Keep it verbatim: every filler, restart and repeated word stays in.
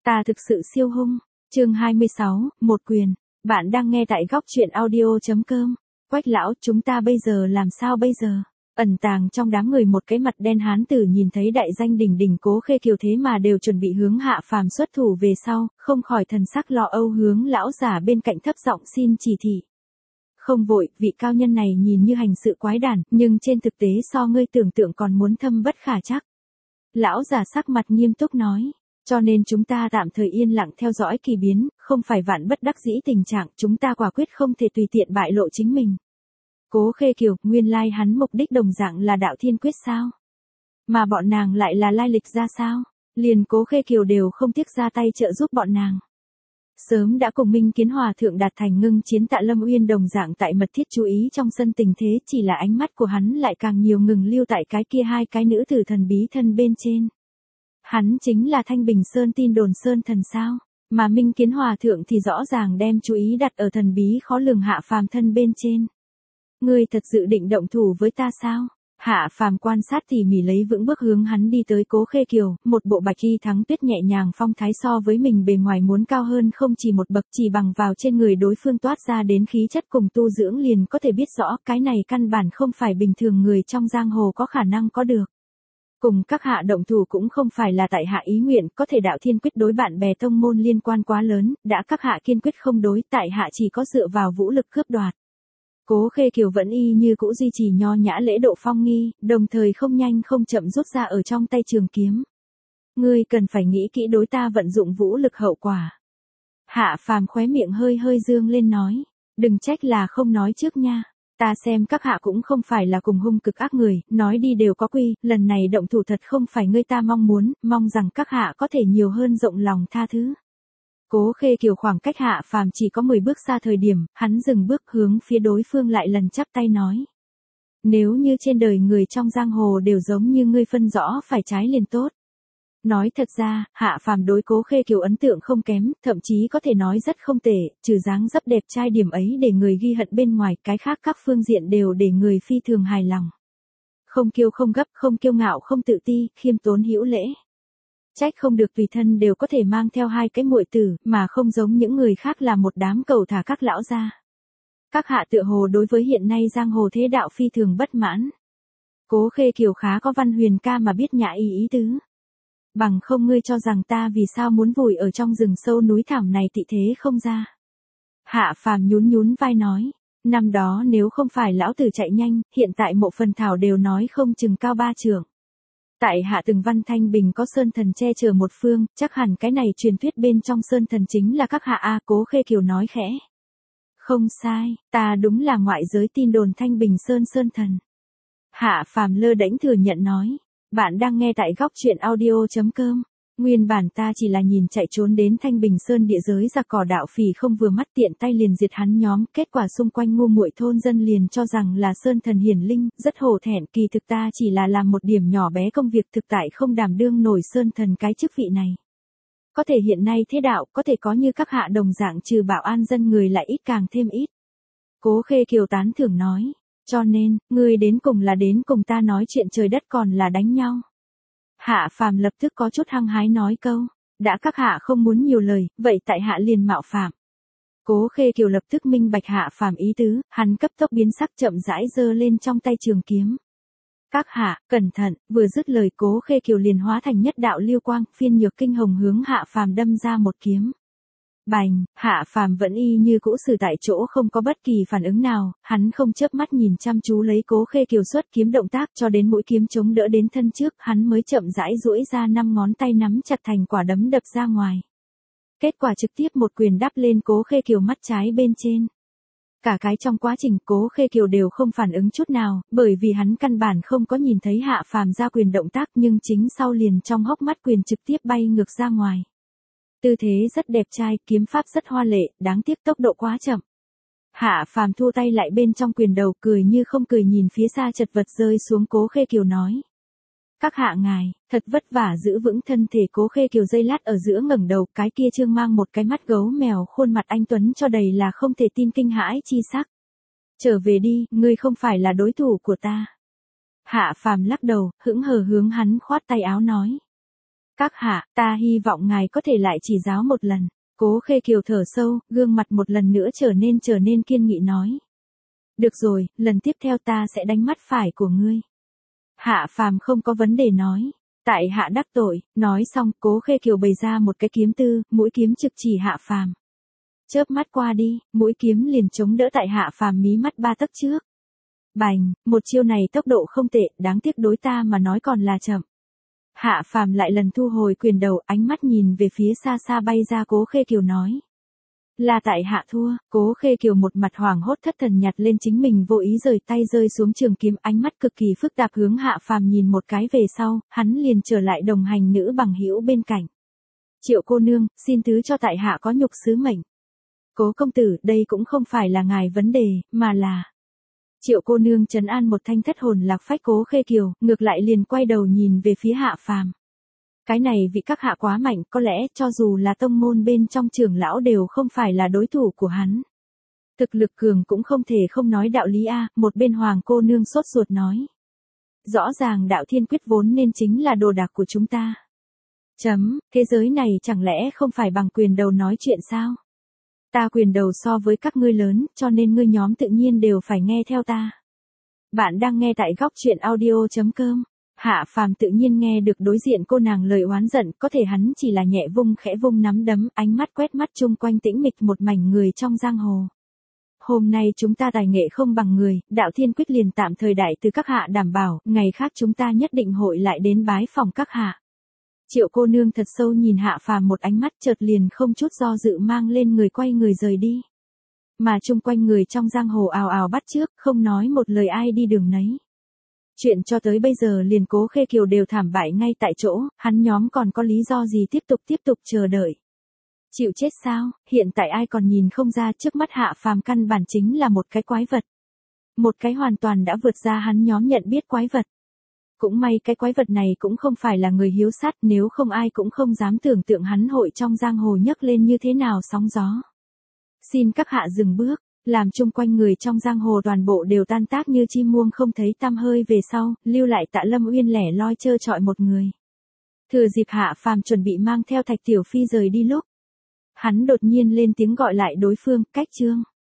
Ta thực sự siêu hung. Chương hai mươi sáu, một quyền. Bạn đang nghe tại góc truyện audio.com. Quách lão, chúng ta bây giờ làm sao bây giờ? Ẩn tàng trong đám người một cái mặt đen hán tử nhìn thấy đại danh đỉnh đỉnh Cố Khê Kiều thế mà đều chuẩn bị hướng Hạ Phàm xuất thủ về sau, không khỏi thần sắc lo âu hướng lão giả bên cạnh thấp giọng xin chỉ thị. Không vội, vị cao nhân này nhìn như hành sự quái đản, nhưng trên thực tế so ngươi tưởng tượng còn muốn thâm bất khả trắc. Lão giả sắc mặt nghiêm túc nói. Cho nên chúng ta tạm thời yên lặng theo dõi kỳ biến, không phải vạn bất đắc dĩ tình trạng, chúng ta quả quyết không thể tùy tiện bại lộ chính mình. Cố Khê Kiều, nguyên lai hắn mục đích đồng dạng là đạo thiên quyết sao? Mà bọn nàng lại là lai lịch ra sao? Liền Cố Khê Kiều đều không tiếc ra tay trợ giúp bọn nàng. Sớm đã cùng Minh Kiến Hòa thượng đạt thành ngưng chiến Tạ Lâm Uyên đồng dạng tại mật thiết chú ý trong sân tình thế, chỉ là ánh mắt của hắn lại càng nhiều ngừng lưu tại cái kia hai cái nữ tử thần bí thân bên trên. Hắn chính là Thanh Bình Sơn tin đồn Sơn thần sao, mà Minh Kiến Hòa thượng thì rõ ràng đem chú ý đặt ở thần bí khó lường Hạ Phàm thân bên trên. Ngươi thật sự định động thủ với ta sao? Hạ Phàm quan sát tỉ mỉ lấy vững bước hướng hắn đi tới Cố Khê Kiều, một bộ bạch y thắng tuyết nhẹ nhàng phong thái so với mình bề ngoài muốn cao hơn không chỉ một bậc, chỉ bằng vào trên người đối phương toát ra đến khí chất cùng tu dưỡng liền có thể biết rõ cái này căn bản không phải bình thường người trong giang hồ có khả năng có được. Cùng các hạ động thủ cũng không phải là tại hạ ý nguyện, có thể đạo thiên quyết đối bạn bè tông môn liên quan quá lớn, đã các hạ kiên quyết không đối, tại hạ chỉ có dựa vào vũ lực cướp đoạt. Cố Khê Kiều vẫn y như cũ duy trì nho nhã lễ độ phong nghi, đồng thời không nhanh không chậm rút ra ở trong tay trường kiếm. Ngươi cần phải nghĩ kỹ đối ta vận dụng vũ lực hậu quả. Hạ Phàm khóe miệng hơi hơi dương lên nói, đừng trách là không nói trước nha. Ta xem các hạ cũng không phải là cùng hung cực ác người, nói đi đều có quy, lần này động thủ thật không phải ngươi ta mong muốn, mong rằng các hạ có thể nhiều hơn rộng lòng tha thứ. Cố Khê Kiều khoảng cách Hạ Phàm chỉ có mười bước xa thời điểm, hắn dừng bước hướng phía đối phương lại lần chắp tay nói. Nếu như trên đời người trong giang hồ đều giống như ngươi phân rõ phải trái liền tốt. Nói thật ra, Hạ Phàm đối Cố Khê Kiều ấn tượng không kém, thậm chí có thể nói rất không tệ, trừ dáng dấp đẹp trai điểm ấy để người ghi hận bên ngoài, cái khác các phương diện đều để người phi thường hài lòng. Không kiêu không gấp, không kiêu ngạo không tự ti, khiêm tốn hữu lễ. Trách không được tùy thân đều có thể mang theo hai cái muội tử, mà không giống những người khác là một đám cầu thả các lão gia. Các hạ tựa hồ đối với hiện nay giang hồ thế đạo phi thường bất mãn. Cố Khê Kiều khá có văn huyền ca mà biết nhã ý ý tứ. Bằng không ngươi cho rằng ta vì sao muốn vùi ở trong rừng sâu núi thẳm này tị thế không ra. Hạ Phàm nhún nhún vai nói, năm đó nếu không phải lão tử chạy nhanh, hiện tại mộ phần thảo đều nói không chừng cao ba trượng. Tại hạ từng văn Thanh Bình có sơn thần che chở một phương, chắc hẳn cái này truyền thuyết bên trong sơn thần chính là các hạ a. Cố Khê Kiều nói khẽ. Không sai, ta đúng là ngoại giới tin đồn Thanh Bình Sơn sơn thần. Hạ Phàm lơ đễnh thừa nhận nói. Bạn đang nghe tại góc truyện audio.com. Nguyên bản ta chỉ là nhìn chạy trốn đến Thanh Bình Sơn địa giới giặc cỏ đạo phỉ không vừa mắt tiện tay liền diệt hắn nhóm, kết quả xung quanh ngu muội thôn dân liền cho rằng là sơn thần hiển linh, rất hổ thẹn, kỳ thực ta chỉ là làm một điểm nhỏ bé công việc thực tại không đảm đương nổi sơn thần cái chức vị này. Có thể hiện nay thế đạo, có thể có như các hạ đồng dạng trừ bảo an dân người lại ít càng thêm ít. Cố Khê Kiều tán thưởng nói. Cho nên, ngươi đến cùng là đến cùng ta nói chuyện trời đất còn là đánh nhau. Hạ Phàm lập tức có chút hăng hái nói câu, đã các hạ không muốn nhiều lời, vậy tại hạ liền mạo phạm. Cố Khê Kiều lập tức minh bạch Hạ Phàm ý tứ, hắn cấp tốc biến sắc chậm rãi giơ lên trong tay trường kiếm. Các hạ, cẩn thận, vừa dứt lời Cố Khê Kiều liền hóa thành nhất đạo lưu quang, phiên nhược kinh hồng hướng Hạ Phàm đâm ra một kiếm. Bành, Hạ Phàm vẫn y như cũ xử tại chỗ không có bất kỳ phản ứng nào, hắn không chớp mắt nhìn chăm chú lấy Cố Khê Kiều xuất kiếm động tác cho đến mũi kiếm chống đỡ đến thân trước, hắn mới chậm rãi duỗi ra năm ngón tay nắm chặt thành quả đấm đập ra ngoài. Kết quả trực tiếp một quyền đắp lên Cố Khê Kiều mắt trái bên trên. Cả cái trong quá trình Cố Khê Kiều đều không phản ứng chút nào, bởi vì hắn căn bản không có nhìn thấy Hạ Phàm ra quyền động tác, nhưng chính sau liền trong hốc mắt quyền trực tiếp bay ngược ra ngoài. Tư thế rất đẹp trai, kiếm pháp rất hoa lệ, đáng tiếc tốc độ quá chậm. Hạ Phàm thu tay lại bên trong quyền đầu, cười như không cười nhìn phía xa chật vật rơi xuống Cố Khê Kiều nói. Các hạ ngài, thật vất vả giữ vững thân thể. Cố Khê Kiều giây lát ở giữa ngẩng đầu, cái kia trương mang một cái mắt gấu mèo khuôn mặt anh tuấn cho đầy là không thể tin kinh hãi chi sắc. Trở về đi, ngươi không phải là đối thủ của ta. Hạ Phàm lắc đầu, hững hờ hướng hắn khoát tay áo nói. Các hạ, ta hy vọng ngài có thể lại chỉ giáo một lần. Cố Khê Kiều thở sâu, gương mặt một lần nữa trở nên trở nên kiên nghị nói. Được rồi, lần tiếp theo ta sẽ đánh mắt phải của ngươi. Hạ Phàm không có vấn đề nói. Tại hạ đắc tội, nói xong, Cố Khê Kiều bày ra một cái kiếm tư, mũi kiếm trực chỉ Hạ Phàm. Chớp mắt qua đi, mũi kiếm liền chống đỡ tại Hạ Phàm mí mắt ba tấc trước. Bành, một chiêu này tốc độ không tệ, đáng tiếc đối ta mà nói còn là chậm. Hạ Phàm lại lần thu hồi quyền đầu, ánh mắt nhìn về phía xa xa bay ra Cố Khê Kiều nói. Là tại hạ thua. Cố Khê Kiều một mặt hoảng hốt thất thần nhặt lên chính mình vô ý rời tay rơi xuống trường kiếm, ánh mắt cực kỳ phức tạp hướng Hạ Phàm nhìn một cái về sau, hắn liền trở lại đồng hành nữ bằng hữu bên cạnh. Triệu cô nương, xin thứ cho tại hạ có nhục sứ mệnh. Cố công tử, đây cũng không phải là ngài vấn đề, mà là... Triệu cô nương trấn an một thanh thất hồn lạc phách Cố Khê Kiều, ngược lại liền quay đầu nhìn về phía Hạ Phàm. Cái này vị các hạ quá mạnh, có lẽ cho dù là tông môn bên trong trưởng lão đều không phải là đối thủ của hắn. Thực lực cường cũng không thể không nói đạo lý a, một bên hoàng cô nương sốt ruột nói. Rõ ràng đạo thiên quyết vốn nên chính là đồ đạc của chúng ta. Chấm, thế giới này chẳng lẽ không phải bằng quyền đầu nói chuyện sao? Ta quyền đầu so với các ngươi lớn, cho nên ngươi nhóm tự nhiên đều phải nghe theo ta. Bạn đang nghe tại góc truyện audio chấm com. Hạ Phàm tự nhiên nghe được đối diện cô nàng lời oán giận, có thể hắn chỉ là nhẹ vung khẽ vung nắm đấm, ánh mắt quét mắt chung quanh tĩnh mịch một mảnh người trong giang hồ. Hôm nay chúng ta tài nghệ không bằng người, đạo thiên quyết liền tạm thời đại từ các hạ đảm bảo, ngày khác chúng ta nhất định hội lại đến bái phòng các hạ. Triệu cô nương thật sâu nhìn Hạ Phàm một ánh mắt, chợt liền không chút do dự mang lên người quay người rời đi. Mà chung quanh người trong giang hồ ào ào bắt chước, không nói một lời ai đi đường nấy. Chuyện cho tới bây giờ liền Cố Khê Kiều đều thảm bại ngay tại chỗ, hắn nhóm còn có lý do gì tiếp tục tiếp tục chờ đợi. Chịu chết sao, hiện tại ai còn nhìn không ra trước mắt Hạ Phàm căn bản chính là một cái quái vật. Một cái hoàn toàn đã vượt ra hắn nhóm nhận biết quái vật. Cũng may cái quái vật này cũng không phải là người hiếu sát, nếu không ai cũng không dám tưởng tượng hắn hội trong giang hồ nhấc lên như thế nào sóng gió. Xin các hạ dừng bước. Làm chung quanh người trong giang hồ toàn bộ đều tan tác như chim muông không thấy tăm hơi về sau, lưu lại Tạ Lâm Uyên lẻ loi trơ trọi một người. Thừa dịp Hạ Phàm chuẩn bị mang theo Thạch Tiểu Phi rời đi lúc, hắn đột nhiên lên tiếng gọi lại đối phương, Cách Trương.